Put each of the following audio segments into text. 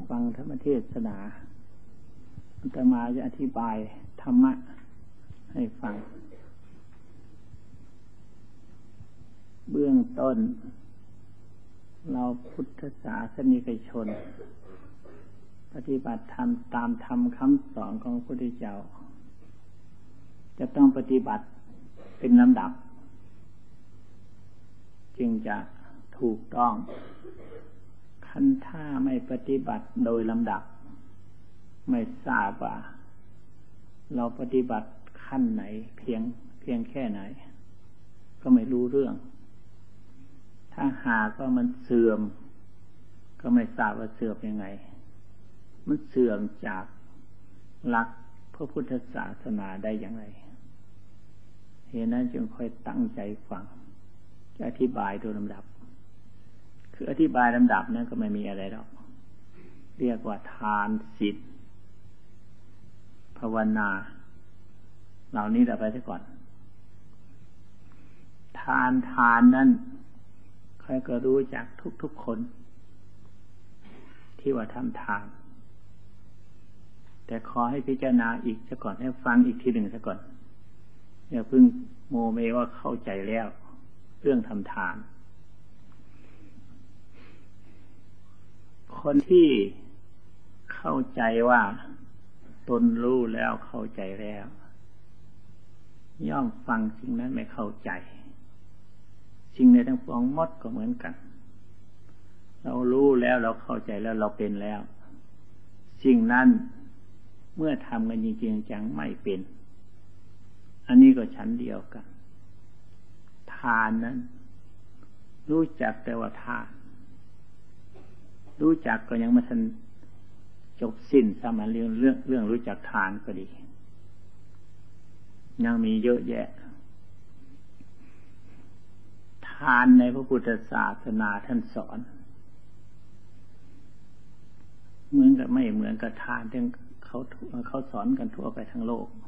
ฟังธรรมเทศนาอาตมาจะอธิบายธรรมะให้ฟังเบื้องต้นเราพุทธศาสนิกชนปฏิบัติธรรมตามธรรมคำสอนของพระพุทธเจ้าจะต้องปฏิบัติเป็นลำดับจึงจะถูกต้องคันถ้าไม่ปฏิบัติโดยลำดับไม่ทราบว่าเราปฏิบัติขั้นไหนเพียงแค่ไหนก็ไม่รู้เรื่องถ้าหากว่ามันเสื่อมก็ไม่ทราบว่าเสื่อมยังไงมันเสื่อมจากหลักพระพุทธศาสนาได้อย่างไรเหตุนั้นจึงค่อยตั้งใจฟังจะอธิบายโดยลำดับคืออธิบายลำดับนั้นก็ไม่มีอะไรหรอกเรียกว่าทานศีลภาวนาเหล่านี้เราไปซะก่อนทานนั้นใครก็รู้จักทุกคนที่ว่าทำทานแต่ขอให้พิจารณาอีกซะก่อนให้ฟังอีกทีหนึ่งซะก่อนอย่าเพิ่งโมเมว่าเข้าใจแล้วเรื่องทำทานคนที่เข้าใจว่าตนรู้แล้วเข้าใจแล้วย่อมฟังสิ่งนั้นไม่เข้าใจสิ่งในทั้งปวงหมดก็เหมือนกันเรารู้แล้วเราเข้าใจแล้วเราเป็นแล้วสิ่งนั้นเมื่อทำกันจริงๆจังไม่เป็นอันนี้ก็ชั้นเดียวกันทานนั้นรู้จักแต่ว่าทานรู้จักก็ยังไม่ทันจบสิ้นสมาเรื่องรู้จักทานก็ดียังมีเยอะแยะทานในพระพุทธศาสนาท่านสอนเหมือนกับไม่เหมือนกับทานที่เขาสอนกันทั่วไปทั้งโลก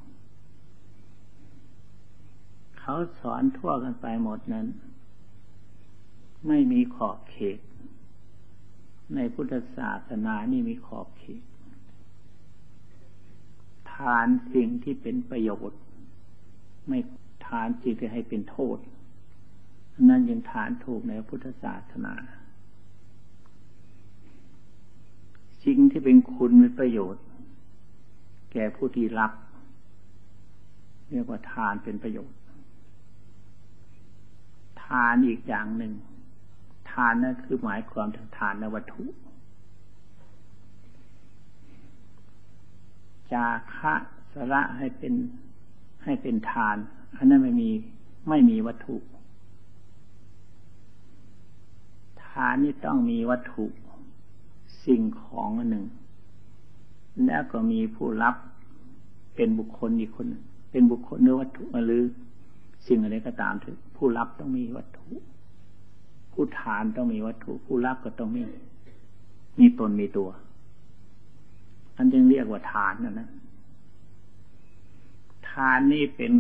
เขาสอนทั่วกันไปหมดนั้นไม่มีขอบเขตในพุทธศาสนานี่มีขอบเขตทานสิ่งที่เป็นประโยชน์ไม่ทานสิ่งที่ให้เป็นโทษนั่นยังทานถูกในพุทธศาสนาสิ่งที่เป็นคุณเป็นประโยชน์แก่ผู้ที่รับเรียกว่าทานเป็นประโยชน์ทานอีกอย่างหนึ่งทานนั่นคือหมายความถึงทานในวัตถุจาคะสละให้เป็นทานอันนั้นไม่มีวัตถุทานนี่ต้องมีวัตถุสิ่งของอันหนึ่งแล้วก็มีผู้รับเป็นบุคคลอีกคนหนึ่งเป็นบุคคลหรือวัตถุหรือสิ่งอะไรก็ตามเถอะผู้รับต้องมีวัตถุผู้ทานต้องมีวัตถุผู้รับก็ต้องมีตนมีตัวอันจึงเรียกว่าทานนั่นนะทานนี่เป็น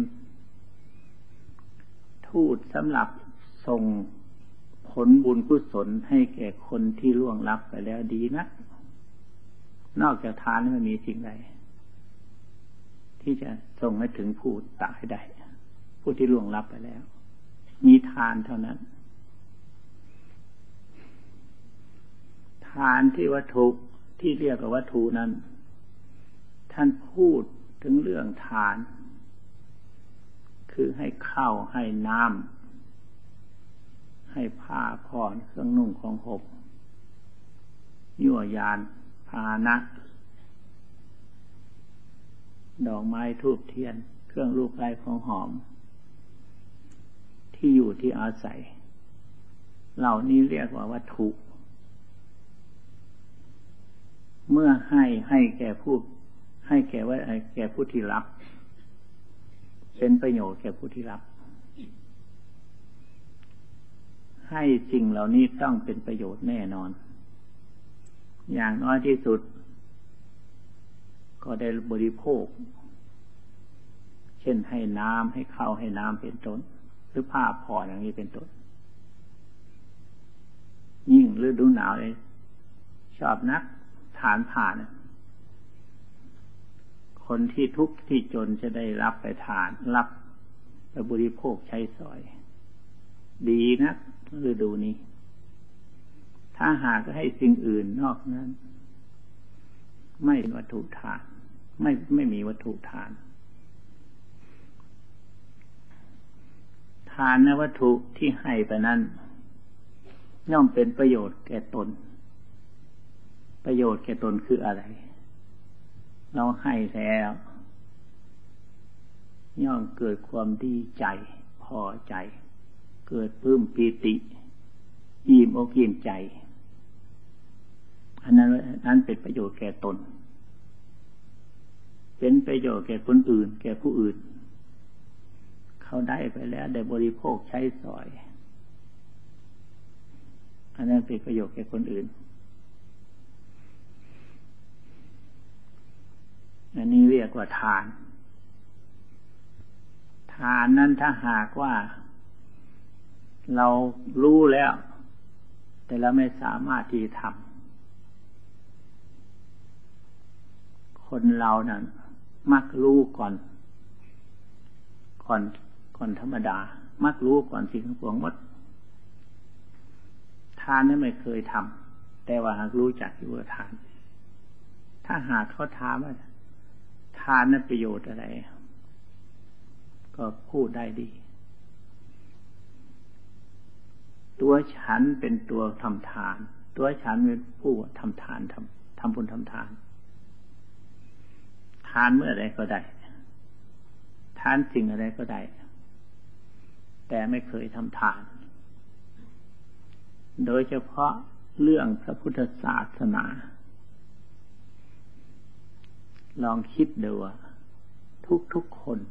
ทูตสำหรับส่งผลบุญกุศลให้แก่คนที่ล่วงลับไปแล้วดีนะนอกจากทานไม่มีสิ่งใดที่จะส่งให้ถึงผู้ตายได้ผู้ที่ล่วงลับไปแล้วมีทานเท่านั้นทานที่วัตถุที่เรียกว่าวัตถุนั้นท่านพูดถึงเรื่องทานคือให้ข้าวให้น้ำให้ผ้าผ่อนเครื่องนุ่งของห่มยั่วยานพาหนะดอกไม้ธูปเทียนเครื่องลูกไล้ของหอมที่อยู่ที่อาศัยเหล่านี้เรียกว่าวัตถุเมื่อให้แก่ผู้ให้แก่ผู้ที่รับเป็นประโยชน์แก่ผู้ที่รับให้สิ่งเหล่านี้ต้องเป็นประโยชน์แน่นอนอย่างน้อยที่สุดก็ได้บริโภคเช่นให้น้ำให้ข้าวให้น้ำเป็นต้นหรือผ้าผ่อนอย่างนี้เป็นต้นยิ่งฤดูหนาวเลยชอบนักททานผ่านคนที่ทุกข์ที่จนจะได้รับไปทานรับไปบริโภคใช้สอยดีนะฤดูนี้ถ้าหากให้สิ่งอื่นนอกนั้นไม่วัตถุทานไม่มีวัตถุทานทานในวัตถุที่ให้ไปนั้นย่อมเป็นประโยชน์แก่ตนประโยชน์แก่ตนคืออะไรเราให้แล้วย่อมเกิดความดีใจพอใจเกิดปลื้มปีติอิ่มอกอิ่มใจอันนั้นเป็นประโยชน์แก่ตนเป็นประโยชน์แก่คนอื่นแก่ผู้อื่นเขาได้ไปแล้วได้บริโภคใช้สอยอันนั้นเป็นประโยชน์แก่คนอื่นอันนี้เรียกว่าทานทานนั้นถ้าหากว่าเรารู้แล้วแต่เราไม่สามารถที่จะทำคนเรานั้นมักรู้ก่อนธรรมดามักรู้ก่อนสิ่งทั้งปวงหมดทานนั้นไม่เคยทำแต่ว่าหากรู้จักอยู่ว่าทานถ้าหากเขาถามว่าทานนั้นประโยชน์อะไรก็พูดได้ดีตัวฉันเป็นตัวทำทานตัวฉันเป็นผู้ทำทานทำบุญทำทานทานเมื่อใดก็ได้ทานสิ่งอะไรก็ได้แต่ไม่เคยทำทานโดยเฉพาะเรื่องพระพุทธศาสนาลองคิดดูว่าทุกคน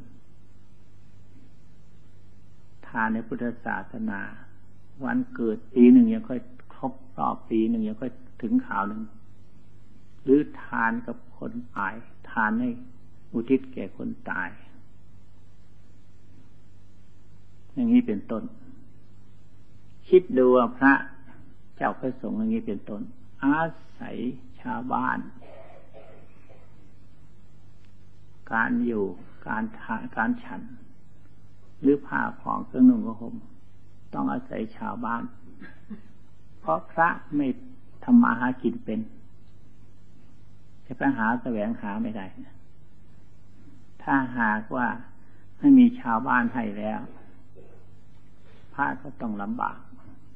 ทานในพุทธศาสนาวันเกิดปีหนึ่งยังค่อยครบรอบปีหนึ่งยังค่อยถึงข่าวหนึ่งหรือทานกับคนตายทานให้อุทิศแก่คนตายอย่างนี้เป็นต้นคิดดูว่าพระเจ้าพระสงฆ์อย่างนี้เป็นต้นอาศัยชาวบ้านการอยู่การฉันหรือผ้าผ่องเครื่องนุ่งห่มต้องอาศัยชาวบ้านเพราะพระไม่ทำมาหากินเป็นจะไปหาแสวงหาไม่ได้ถ้าหากว่าไม่มีชาวบ้านให้แล้วพระก็ต้องลำบาก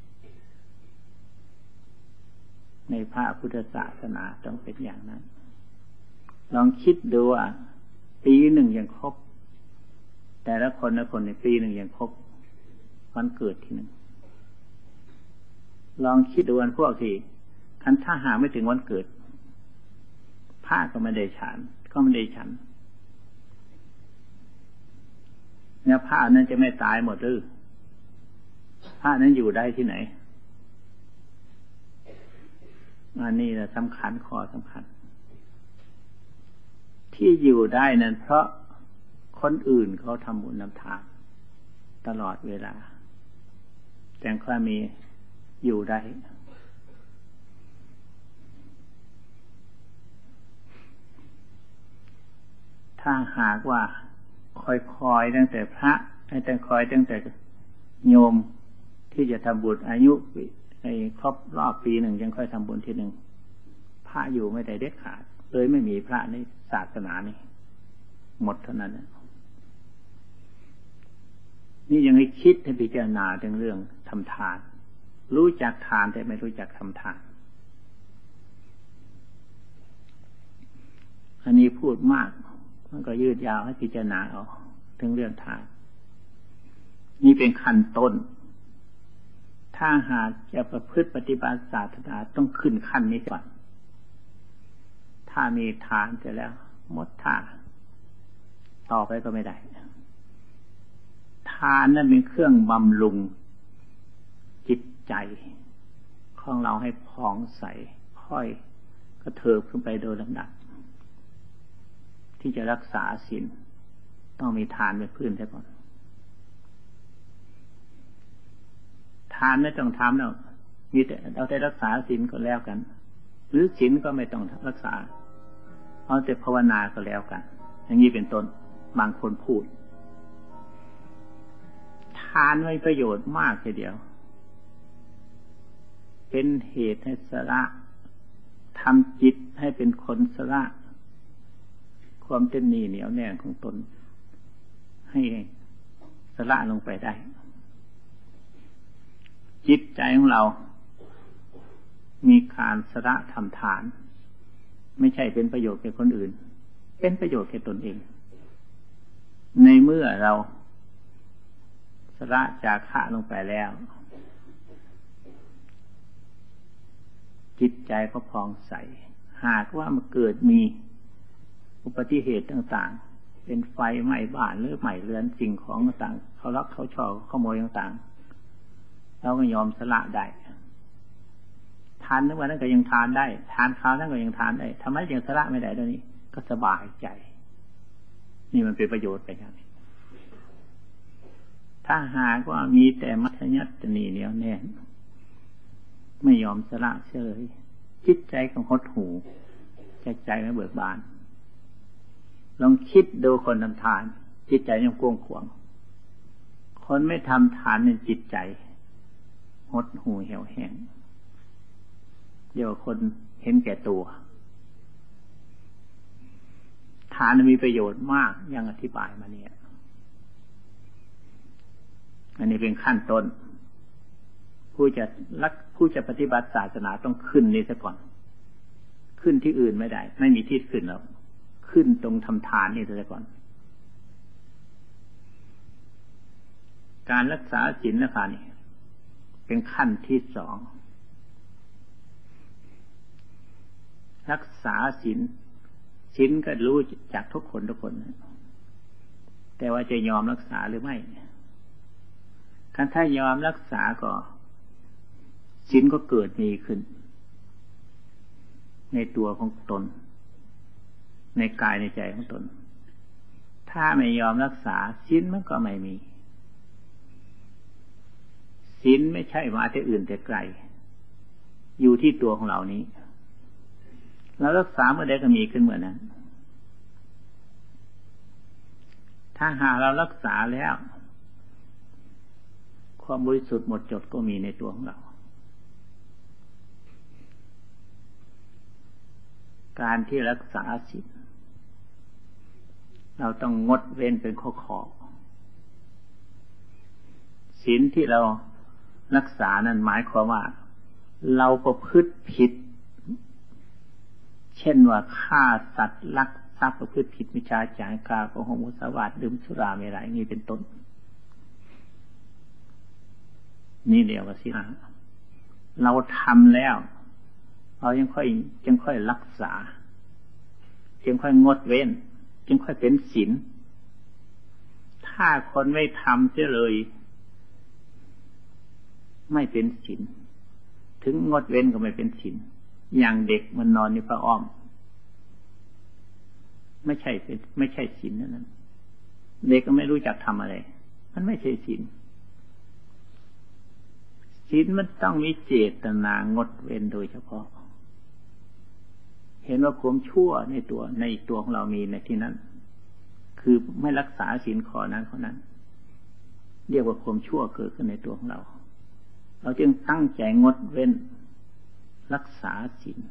ในพระพุทธศาสนาต้องเป็นอย่างนั้นลองคิดดูว่าปีหนึ่งยังครบแต่ละคนในปีหนึ่งยังครบวันเกิดทีหนึ่งลองคิดดูวันพวกที่คันถ้าหาไม่ถึงวันเกิดพระก็ไม่ได้ฉันเนี่ยพระนั้นจะไม่ตายหมดหรือพระนั้นอยู่ได้ที่ไหนอันนี้แหละสำคัญข้อสำคัญที่อยู่ได้นั้นเพราะคนอื่นเขาทำบุญทำทานตลอดเวลาแต่ก็มีอยู่ได้ถ้าหากว่าคอยตั้งแต่พระคอยตั้งแต่โยมที่จะทำบุญอายุในครบรอบปีหนึ่งยังค่อยทำบุญทีหนึ่งพระอยู่ไม่ได้เด็ดขาดเลยไม่มีพระในศาสนานี้หมดเท่านั้นนี่ยังให้คิดให้พิจารณาถึงเรื่องทำทานรู้จักทานแต่ไม่รู้จักทำทานอันนี้พูดมากมันก็ยืดยาวให้พิจารณาเอาถึงเรื่องทานนี่เป็นขั้นต้นถ้าหากจะประพฤติปฏิบัติศาสนาต้องขึ้นขั้นนี้ก่อนถ้ามีทานเสร็จแล้วหมดท่าต่อไปก็ไม่ได้ทานนั้นเป็นเครื่องบำรุงจิตใจของเราให้ผ่องใสค่อยกระเถิบขึ้นไปโดยลำดับที่จะรักษาศีลต้องมีทานเป็นพื้นซะก่อนทานไม่ต้องทำแล้วมีแต่เราได้รักษาศีลก็แล้วกันหรือศีลก็ไม่ต้องรักษาเอาแต่ภาวนาก็แล้วกันอย่างนี้เป็นต้นบางคนพูดทานมีประโยชน์มากทีเดียวเป็นเหตุให้สละทำจิตให้เป็นคนสละความเป็นหนี้เหนียวแน่นของตนให้สละลงไปได้จิตใจของเรามีการสละทำทานไม่ใช่เป็นประโยชน์แก่คนอื่นเป็นประโยชน์แก่ตนเองในเมื่อเราสละจาคะลงไปแล้วจิตใจก็ผ่องใสหากว่ามันเกิดมีอุบัติเหตุต่างๆเป็นไฟไหม้บ้านหรือไหม้เรือนสิ่งของต่างๆเขาลักเขาชอบขโมยต่างๆเราก็ยอมสละได้ทานทั้งวันนั้นก็ยังทานได้ทานข้าวนั้นก็ยังทานได้ทำไมยังสละไม่ได้ตอนนี้ก็สบายใจนี่มันเป็นประโยชน์ไปอย่างนี้ถ้าหากว่ามีแต่มัธยัสถ์นี่เหนียวแน่นไม่ยอมสละเฉยจิตใจของหดหู่ใจไม่เบิกบานลองคิดดูคนทำทานจิตใจยังกว้างขวางคนไม่ทำทานในจิตใจหดหู่เหี่ยวแห้งเดี๋ยวคนเห็นแก่ตัวทานมีประโยชน์มากอย่างอธิบายมาเนี่ยอันนี้เป็นขั้นต้นผู้จะปฏิบัติศาสนาต้องขึ้นนี้ซะก่อนขึ้นที่อื่นไม่ได้ไม่มีที่ขึ้นแล้วขึ้นตรงทำทานนี่ซะก่อนการรักษาศีลนะคะนี่เป็นขั้นที่สองรักษาศีลก็รู้จากทุกคนแต่ว่าจะยอมรักษาหรือไม่ถ้ายอมรักษาก็ศีลก็เกิดมีขึ้นในตัวของตนในกายในใจของตนถ้าไม่ยอมรักษาศีลมันก็ไม่มีศีลไม่ใช่มาแต่อื่นแต่ไกลอยู่ที่ตัวของเรานี้เรารักษาเมื่อใดก็มีขึ้นเมื่อนั้นถ้าหากเรารักษาแล้วความบริสุทธิ์หมดจดก็มีในตัวของเราการที่รักษาศีลเราต้องงดเว้นเป็นข้อศีลที่เรารักษานั้นหมายความว่าเราประพฤติผิดเช่นว่าฆ่าสัตว์ลักทรัพย์ประพฤติผิดมิจฉาจารกาโกหกมุสาวาทดื่มสุราเมรัยนี่เป็นต้นนี่เรียกว่าศีลเราทำแล้วเราจึงค่อยรักษาจึงค่อยงดเว้นจึงค่อยเป็นศีลถ้าคนไม่ทำเสียเลยไม่เป็นศีลถึงงดเว้นก็ไม่เป็นศีลอย่างเด็กมันนอนในผ้าอ้อมไม่ใช่ศีลนั้นเด็กก็ไม่รู้จักทำอะไรมันไม่ใช่ศีลศีลมันต้องมีเจตนางดเว้นโดยเฉพาะเห็นว่าความชั่วในตัวของเรามีในที่นั้นคือไม่รักษาศีลข้อนั้นเรียกว่าความชั่วเกิดขึ้นในตัวของเราจึงตั้งใจงดเว้นรักษาศีล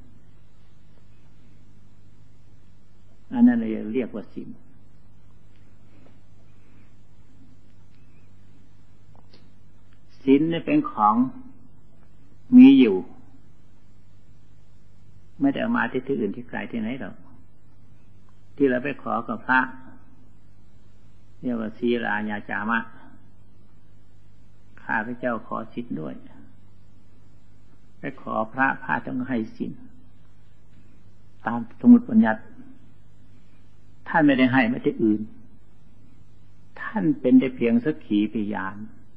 อันนั้นเลยเรียกว่าศีลศีลนี่เป็นของมีอยู่ไม่ได้เอามาที่อื่นที่ไกลที่ไหนหรอกที่เราไปขอกับพระเรียกว่าศีลาญาจามะข้าพเจ้าขอศีลด้วยไปขอพระต้องให้ศีลตามสมมุติบัญญัติท่านไม่ได้ให้มาที่อื่นท่านเป็นได้เพียงสักขีพยาน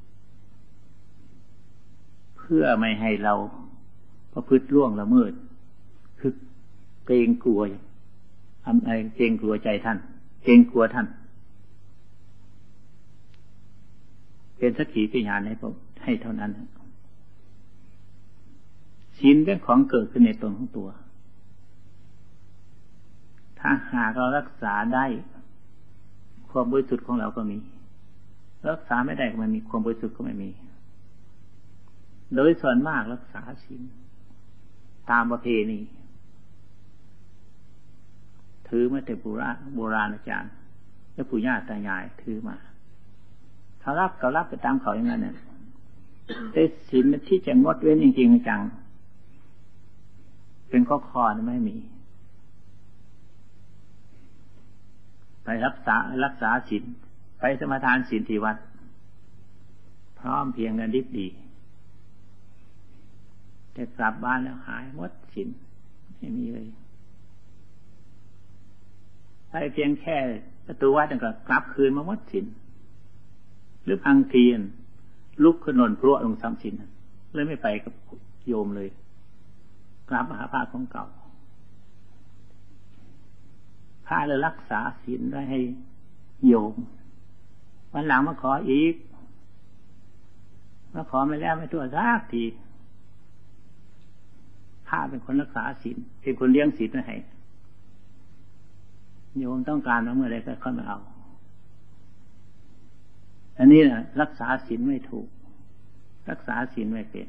เพื่อไม่ให้เราประพฤติล่วงละเมิดคือเกรงกลัวเกรงกลัวใจท่านเกรงกลัวท่านเป็นสักขีพยานให้เท่านั้นศีลเป็นของเกิดขึ้นในตนของตัวถ้าหากเรารักษาได้ความบริสุทธิ์ของเราก็มีรักษาไม่ได้ก็ไม่มีความบริสุทธิ์ก็ไม่มีโดยส่วนมากรักษาศีลตามประเพณีถือมาแต่โบราณอาจารย์และปู่ย่าตายายถือมาเขารับไปตามเขาอย่างนั้นเนี่ยแต่ศีลที่จะงดเว้นจริงๆจังเป็นข้อไม่มีไปรักษาศีลไปสมาทานศีลที่วัดพร้อมเพียงกันดิบดีแต่กลับบ้านแล้วหายหมดศีลไม่มีเลยไปเพียงแค่ประตูวัดก็กลับคืนมาหมดศีลหรือบางทีลุกขึ้นนอนพรวดลงซ้ำศีลเลยไม่ไปกับโยมเลยกลับมาหาพระของเก่าพระเลยรักษาศีลไว้ให้โยมวันหลังมาขออีกมาขอไม่แล้วไม่ทั่วสักทีพระเป็นคนรักษาศีลเป็นคนเลี้ยงศีลไว้ให้โยมต้องการมาเมื่อไรก็ค่อยมาเอาอันนี้นะรักษาศีลไม่ถูกรักษาศีลไม่เป็น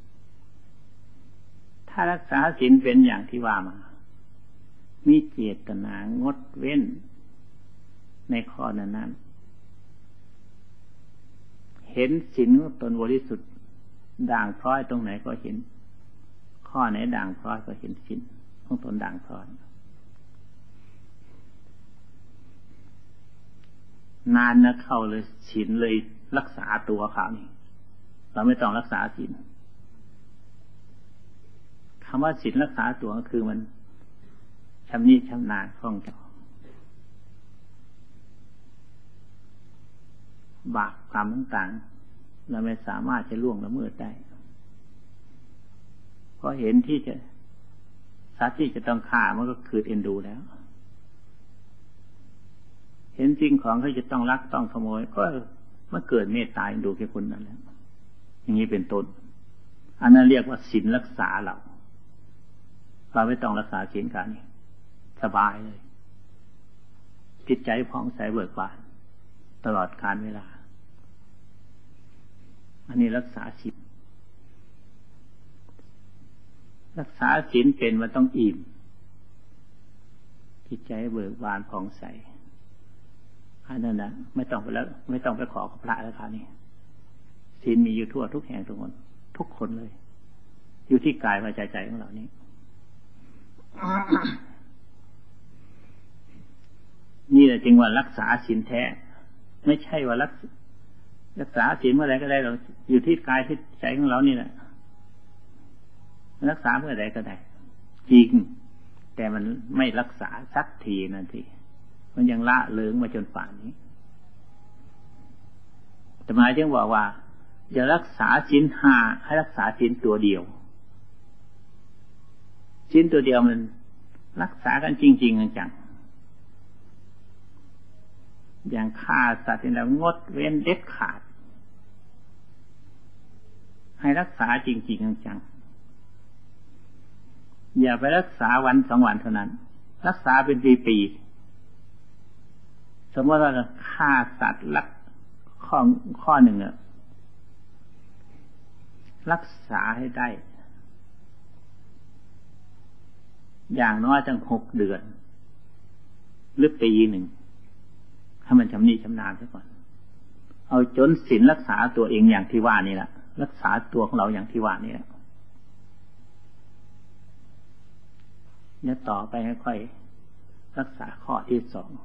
ถ้ารักษาศีลเป็นอย่างที่ว่ามามีเจตนางดเว้นในข้อนั้นเห็นศีลของตนบริสุทธิ์ด่างพร้อยตรงไหนก็เห็นข้อไหนด่างพร้อยก็เห็นศีลของตนด่างพร้อยนานนะเข้าเลยศีลเลยรักษาตัวเขานี่เราไม่ต้องรักษาศีลคำว่าศีลรักษาตัวก็คือมันชำนิชำนาญคล่องแคล่วบาปกรรมต่างๆเราไม่สามารถจะล่วงละเมิดได้เพราะเห็นที่จะสัตว์ที่จะต้องฆ่ามันก็คือเอ็นดูแล้วเห็นสิ่งของเขาจะต้องลักต้องขโมยก็มันเกิดเมตตาเอ็นดูแก่คนนั้นแล้วอย่างนี้เป็นต้นอันนั้นเรียกว่าศีลรักษาเราไม่ต้องรักษาศีลกันนี่สบายเลยจิตใจผ่องใสเบิกบานตลอดกาลเวลาอันนี้รักษาศีลรักษาศีลเป็นมันต้องอิ่มจิตใจเบิกบานผ่องใสอันนั้นนะไม่ต้องไปแล้วไม่ต้องไปขอพระแล้วครับนี่ศีลมีอยู่ทั่วทุกแห่งทุกคนเลยอยู่ที่กายวาจาใจของเรานี่นี่แหละจึงว่ารักษาศีลแท้ไม่ใช่ว่ารักษาศีลเมื่อไรก็ได้เราอยู่ที่กายที่ใจของเรานี่แหละรักษาเมื่อไรก็ได้จริงแต่มันไม่รักษาสักทีนั่นทีมันยังละเลิงมาจนป่านนี้แต่หมายถึงบอกว่าอย่ารักษาศีลห้าให้รักษาศีลตัวเดียวศีลตัวเดียวมันรักษากันจริงๆจังอย่างฆ่าสัตว์แล้วงดเว้นเด็ดขาดให้รักษาจริงๆจังอย่าไปรักษาวันสองวันเท่านั้นรักษาเป็นปีๆสมมติว่าฆ่าสัตว์ลักข้อหนึ่งรักษาให้ได้อย่างน้อยตั้ง6 เดือนหรือปีหนึ่งให้มันชำนิชำนาญซะก่อนเอาจนศีลรักษาตัวเองอย่างที่ว่านี่แหละรักษาตัวของเราอย่างที่ว่านี่แหละเนี่ยต่อไปค่อยๆรักษาข้อที่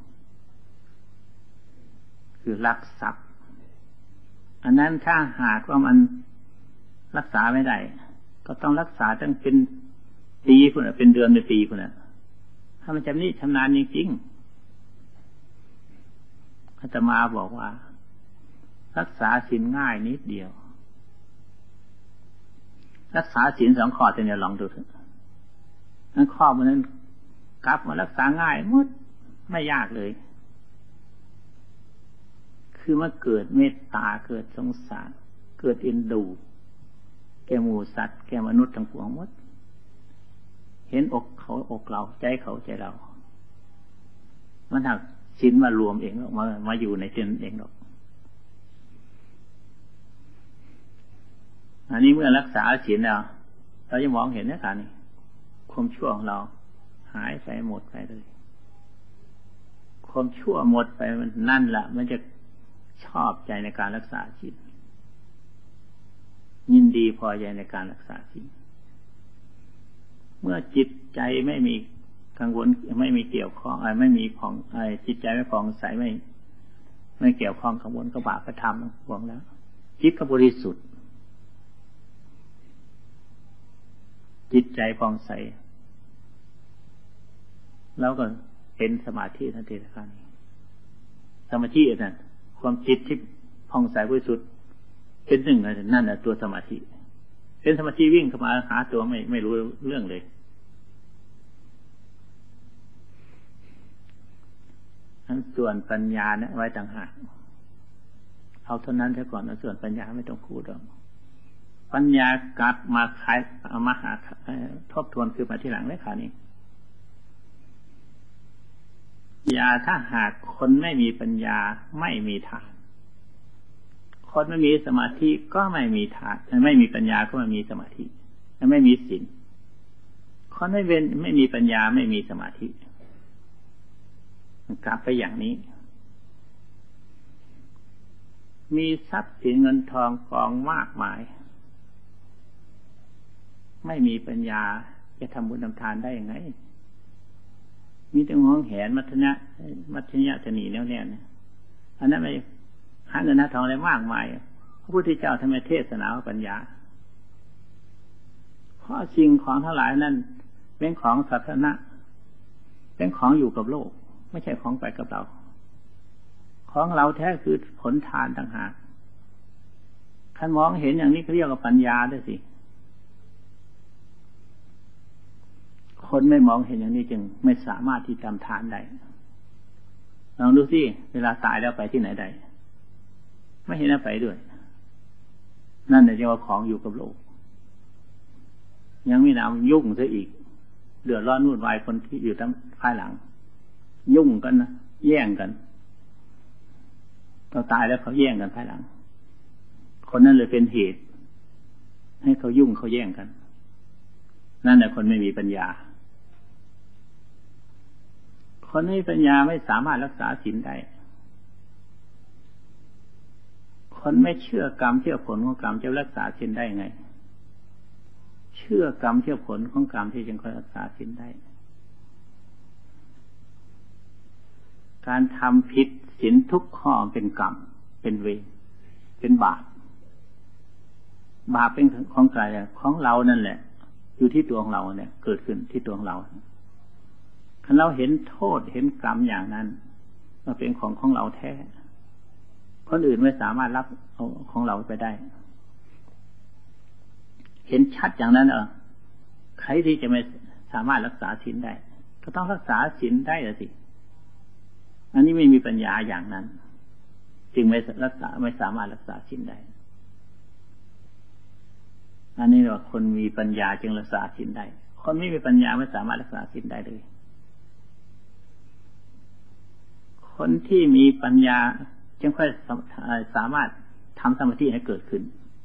2คือลักทรัพย์อันนั้นถ้าหากว่ามันรักษาไม่ได้ก็ต้องรักษาตั้งเป็นปีคุณน่ะเป็นเดือนเป็นปีคุณน่ะถ้ามันชำนิชำนาญจริงๆอาตมาบอกว่ารักษาศีลง่ายนิดเดียวรักษาศีล2 ข้อแต่เนี่ยลองดูเถอะนั่นข้อมันนั้นกลับมารักษาง่ายหมดไม่ยากเลยคือมาเกิดเมตตาเกิดสงสารเกิดเอ็นดูแก่หมู่สัตว์แก่มนุษย์ทั้งปวงหมดเห็นอกเขาอกเราใจเขาใจเรามันหักศีลมารวมเองมาอยู่ในศีลเองหรอกอันนี้เมื่อรักษาศีลแล้วเราจะมองเห็นนะค่ะนี่ความชั่วของเราหายไปหมดไปเลยความชั่วหมดไปมันนั่นแหละมันจะชอบใจในการรักษาศีลยินดีพอใจในการรักษาศีลเมื่อจิตใจไม่มีกังวลไม่มีเกี่ยวข้องไม่มีของจิตใจไม่ผ่องใสไม่เกี่ยวข้องกังวลกับบาปธรรมหวงแล้วจิตก็บริสุทธิ์จิตใจผ่องใสแล้วก็เห็นสมาธิทันทีทันทีสมาธินั่นความจิตที่ผ่องใสบริสุทธิ์เป็นหนึ่งนั่นแหละตัวสมาธิเป็นสมาธิวิ่งเข้ามาหาตัวไม่รู้เรื่องเลยทั้งส่วนปัญญาเนี่ยไว้ต่างหากเอาเท่านั้นเสียก่อนเอาส่วนปัญญาไม่ต้องพูดหรอกปัญญากลับมาเอามาหาทบทวนคือมาที่หลังเลยค่ะนี่ถ้าหากคนไม่มีปัญญาไม่มีทานคนไม่มีสมาธิก็ไม่มีทานไม่มีปัญญาก็ไม่มีสมาธิไม่มีศีลคนไม่มีปัญญาไม่มีสมาธิกลับไปอย่างนี้มีทรัพย์สินเงินทองกองมากมายไม่มีปัญญาจะทำบุญทำทานได้ยังไงมีแต่หวงแหนมัธยะจะหนีแน่วแน่อันนั้นไม่หาเงินหาทองอะไรมากมายพระพุทธเจ้าทำไมเทศนาปัญญาเพราะสิ่งของทั้งหลายนั้นเป็นของสาธารณะเป็นของอยู่กับโลกไม่ใช่ของไปกับเราของเราแท้คือผลทานต่างหากท่านมองเห็นอย่างนี้เขาเรียกว่าปัญญาด้วยสิคนไม่มองเห็นอย่างนี้จึงไม่สามารถที่ทำทานได้ลองดูสิเวลาตายแล้วไปที่ไหนได้ไม่เห็นไปด้วยนั่นเรียกว่าของอยู่กับโลกยังไม่นำยุ่งซะอีกเดือดร้อนวุ่นวายคนที่อยู่ตั้งภายหลังยุ่งกันนะแย่งกันเราตายแล้วเขาแย่งกันภายหลังคนนั้นเลยเป็นเหตุให้เขายุ่งเขาแย่งกันนั่นแหละคนไม่มีปัญญาคนไม่มีปัญญาไม่สามารถรักษาศีลได้คนไม่เชื่อกรรมเชื่อผลของกรรมจะรักษาศีลได้ไงเชื่อกรรมเชื่อผลของกรรมที่จึงค่อยรักษาศีลได้การทำผิดศีลทุกข้อเป็นกรรมเป็นเวรเป็นบาปเป็นของใครของเรานั่นแหละอยู่ที่ตัวของเราเนี่ยเกิดขึ้นที่ตัวของเราถ้าเราเห็นโทษเห็นกรรมอย่างนั้นมันเป็นของเราแท้คนอื่นไม่สามารถรับเอาของเราไปได้เห็นชัดอย่างนั้นใครที่จะไม่สามารถรักษาศีลได้ก็ต้องรักษาศีลได้สิอันนี้ไม่มีปัญญาอย่างนั้นจึงไม่สามารถรักษาศีลได้อันนี้ว่าคนมีปัญญาจึงรักษาศีลได้คนไม่มีปัญญาไม่สามารถรักษาศีลได้เลยคนที่มีปัญญาจึงค่อยสามารถทำสมาธิให้เกิดขึ้น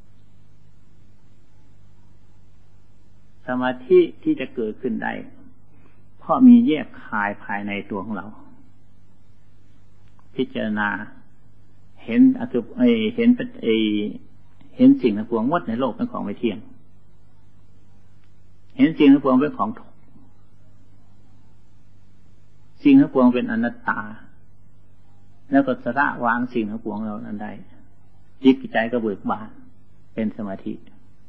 สมาธิที่จะเกิดขึ้นได้เพราะมีแยกคายภายในตัวของเราพิจารณาเห็นเห็นสิ่งทั้งปวงหมดในโลกเป็นของไม่เที่ยงเห็นสิ่งทั้งปวงเป็นของทุกข์สิ่งทั้งปวงเป็นอนัตตาแล้วก็สละวางสิ่งทั้งปวงเรานั้นได้จิตใจก็เบิกบานเป็นสมาธิ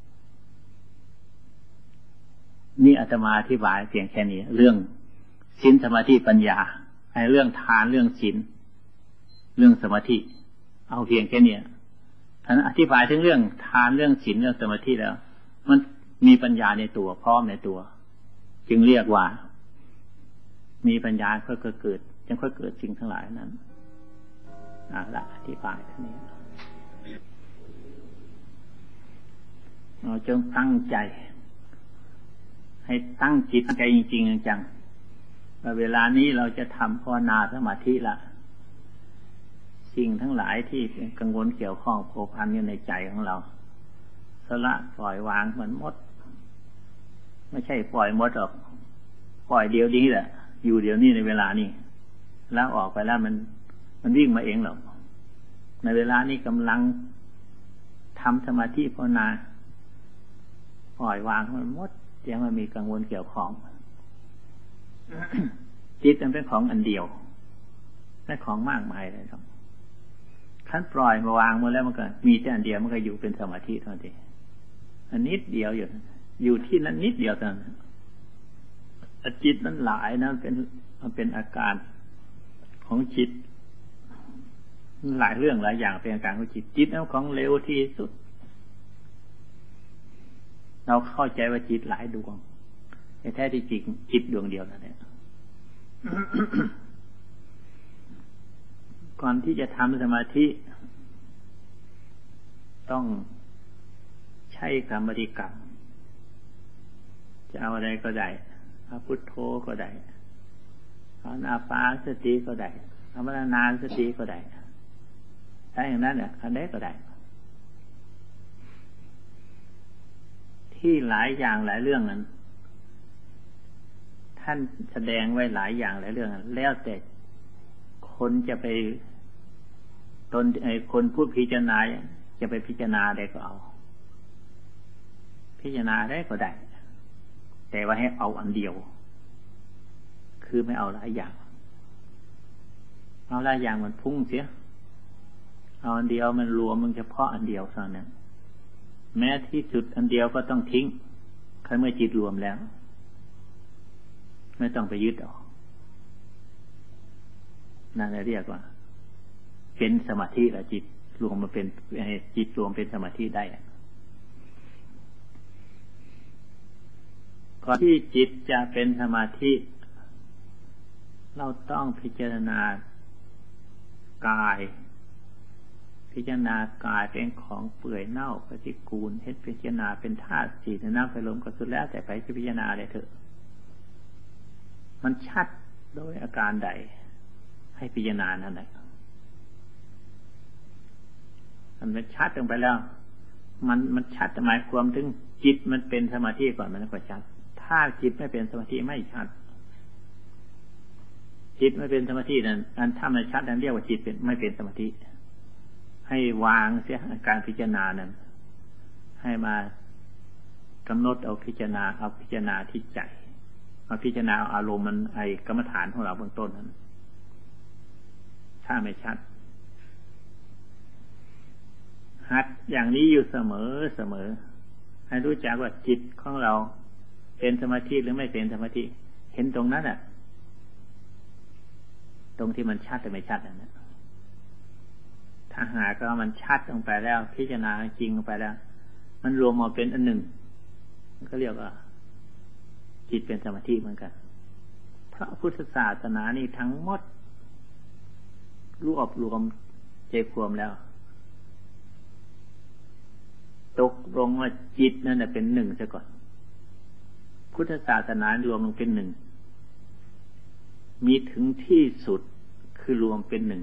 นี่อาตมาอธิบายเพียงแค่นี้เรื่องศีลสมาธิปัญญาเรื่องทานเรื่องศีลเรื่องสมาธิเอาเพียงแค่นี้ท่านอธิบายถึงเรื่องทานเรื่องศีลเรื่องสมาธิแล้วมันมีปัญญาในตัวพร้อมในตัวจึงเรียกว่ามีปัญญาค่อยเกิดจึงค่อยเกิดสิ่งทั้งหลายนั้นละอธิบายเท่านี้เราจงตั้งใจให้ตั้งจิตใจจริงๆจังเวลานี้เราจะทำภาวนาสมาธิละสิ่งทั้งหลายที่กังวลเกี่ยวข้องโผพันอยู่ในใจของเราสละปล่อยวางเหมือนมดไม่ใช่ปล่อยมดออกปล่อยเดียวนี้แหละอยู่เดียวนี้ในเวลานี้แล้วออกไปแล้วมันวิ่งมาเองหรอกในเวลานี้กำลังทำสมาธิภาวนาปล่อยวางมันมดยังมันมีกังวลเกี่ยวข้อง จิตมันเป็นของอันเดียวไม่ของมากมายเลยครับขั้นปล่อยมาวางมาแล้วมันก็มีแต่อันเดียวมันก็อยู่เป็นสมาธิเท่านั้นเองอันนิดเดียวอยู่ที่นั้นนิดเดียวเท่านั้นจิตนั้นหลายนะมันเป็นอาการของจิตหลายเรื่องหลายอย่างเป็นอาการของจิตจิตนั้นของเร็วที่สุดเราเข้าใจว่าจิตหลายดวงแต่แท้ที่จริงจิตดวงเดียวนั่นแหละ ก่อนที่จะทำสมาธิต้องใช้คำบริกรรมจะเอาอะไรก็ได้เอาพุทโธก็ได้เอานาปานสติก็ได้เอามรณาสติก็ได้ใช้อย่างนั้นเนี่ยอันใดก็ได้ที่หลายอย่างหลายเรื่องนั้นท่านแสดงไว้หลายอย่างหลายเรื่องแล้วแต่คนจะไปคนพูดพิจารณาจะไปพิจารณาได้ก็เอาพิจารณาได้ก็ได้แต่ว่าให้เอาอันเดียวคือไม่เอาหลายอย่างเอาหลายอย่างมันพุ่งเสียเอาอันเดียวมันรวมมันเฉพาะอันเดียวเท่านั้นแม้ที่สุดอันเดียวก็ต้องทิ้งคันเมื่อจิตรวมแล้วไม่ต้องไปยึดออกนั่นเรียกว่าเป็นสมาธิแล้วจิตรวมมาเป็นจิตรวมเป็นสมาธิได้ก่อนที่จิตจะเป็นสมาธิเราต้องพิจารณากายพิจารณากายเป็นของเปื่อยเน่าปฏิกูลให้พิจารณาเป็นธาตุสี่น้ำไฟลมก็สุดแล้วแต่ไปพิจารณาเลยเถอะมันชัดโดยอาการใดให้พิจารณานั่นแหละมันชัดลงไปแล้วมันชัดหมายความถึงจิตมันเป็นสมาธิก่อนมันก็ชัดถ้าจิตไม่เป็นสมาธิไม่ชัดจิตไม่เป็นสมาธินั่นถ้ามันชัดนั่นเรียกว่าจิตเป็นไม่เป็นสมาธิให้วางเสียการพิจารณานั้นให้มากำหนดเอาพิจารณาที่ใจมาพิจารณาอารมณ์มันกรรมฐานของเราเบื้องต้นนั้นถ้าไม่ชัดหัดอย่างนี้อยู่เสมอให้รู้จักว่าจิตของเราเป็นสมาธิหรือไม่เป็นสมาธิเห็นตรงนั้นตรงที่มันชัดแต่ไม่ชัดนั่นแหละถ้าหากว่ามันชัดลงไปแล้วพิจารณาจริงลงไปแล้วมันรวมมาเป็นอันหนึ่งมันก็เรียกว่าจิตเป็นสมาธิเหมือนกันพระพุทธศาสนานี่ทั้งหมดรวมใจความแล้วตกลงว่าจิตนั่นเป็นหนึ่งซะก่อนพุทธศาสนารวมลงเป็นหนึ่งมีถึงที่สุดคือรวมเป็นหนึ่ง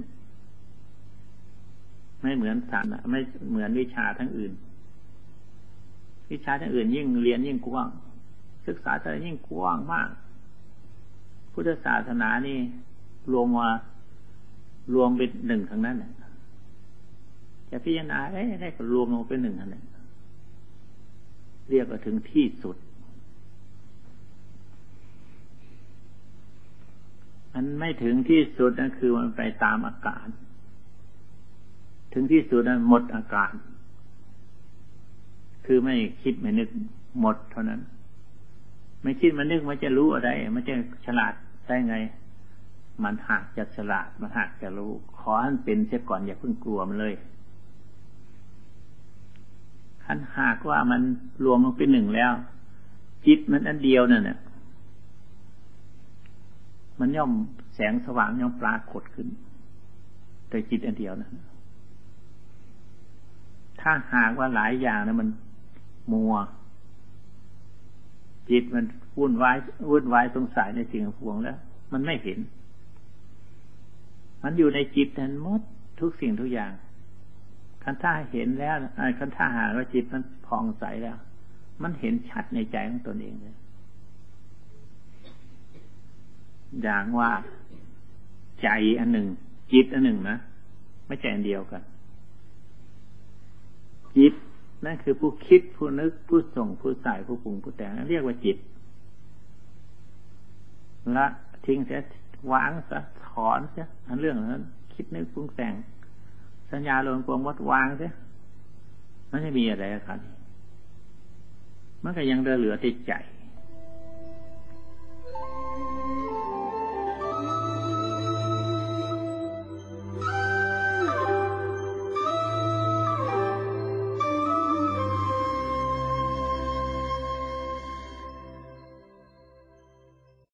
ไม่เหมือนไม่เหมือนวิชาทั้งอื่นวิชาทั้งอื่นยิ่งเรียนยิ่งกว้างศึกษาอะไรยิ่งกว้างมากพุทธศาสนานี่รวมเป็นหนึ่งทั้งนั้นจะพิจารณาได้ก็รวมลงเป็นหนึ่งทั้งนั้นเรียกว่าถึงที่สุดมันไม่ถึงที่สุดนั่นคือมันไปตามอาการถึงที่สุดนั้นหมดอาการคือไม่คิดไม่นึกหมดเท่านั้นไม่คิดมันนึกมันจะรู้อะไรมันจะฉลาดได้ไงมันหากจะฉลาดมันหากจะรู้ขอให้มันเป็นเสียก่อนอย่าเพิ่งกลัวมันเลยคันหากว่ามันรวมลงเป็นหนึ่งแล้วจิตมันอันเดียวนั่นเนี่ยมันย่อมแสงสว่างย่อมปรากฏขึ้นแต่จิตอันเดียวนั่นถ้าหากว่าหลายอย่างนะมันมัวจิตมันวุ่นวายสงสัยในสิ่งพวงแล้วมันไม่เห็นมันอยู่ในจิตทั้งหมดทุกสิ่งทุกอย่างคันถ้าเห็นแล้วคันถ้าหากว่าจิตมันผ่องใสแล้วมันเห็นชัดในใจของตนเองเลยอย่างว่าใจอันหนึ่งจิตอันหนึ่งนะไม่ใช่อันเดียวกันจิตนั่นคือผู้คิดผู้นึกผู้ส่งผู้ใส่ผู้ปรุงผู้แต่งนั่นเรียกว่าจิตละทิ้งเสียวางซะถอนเสียอันเรื่องนั้นคิดนึกปรุงแต่งสัญญาลมปวงวัดวางเสียมันไม่มีอะไรครับมันก็ยังเหลือแต่ใจ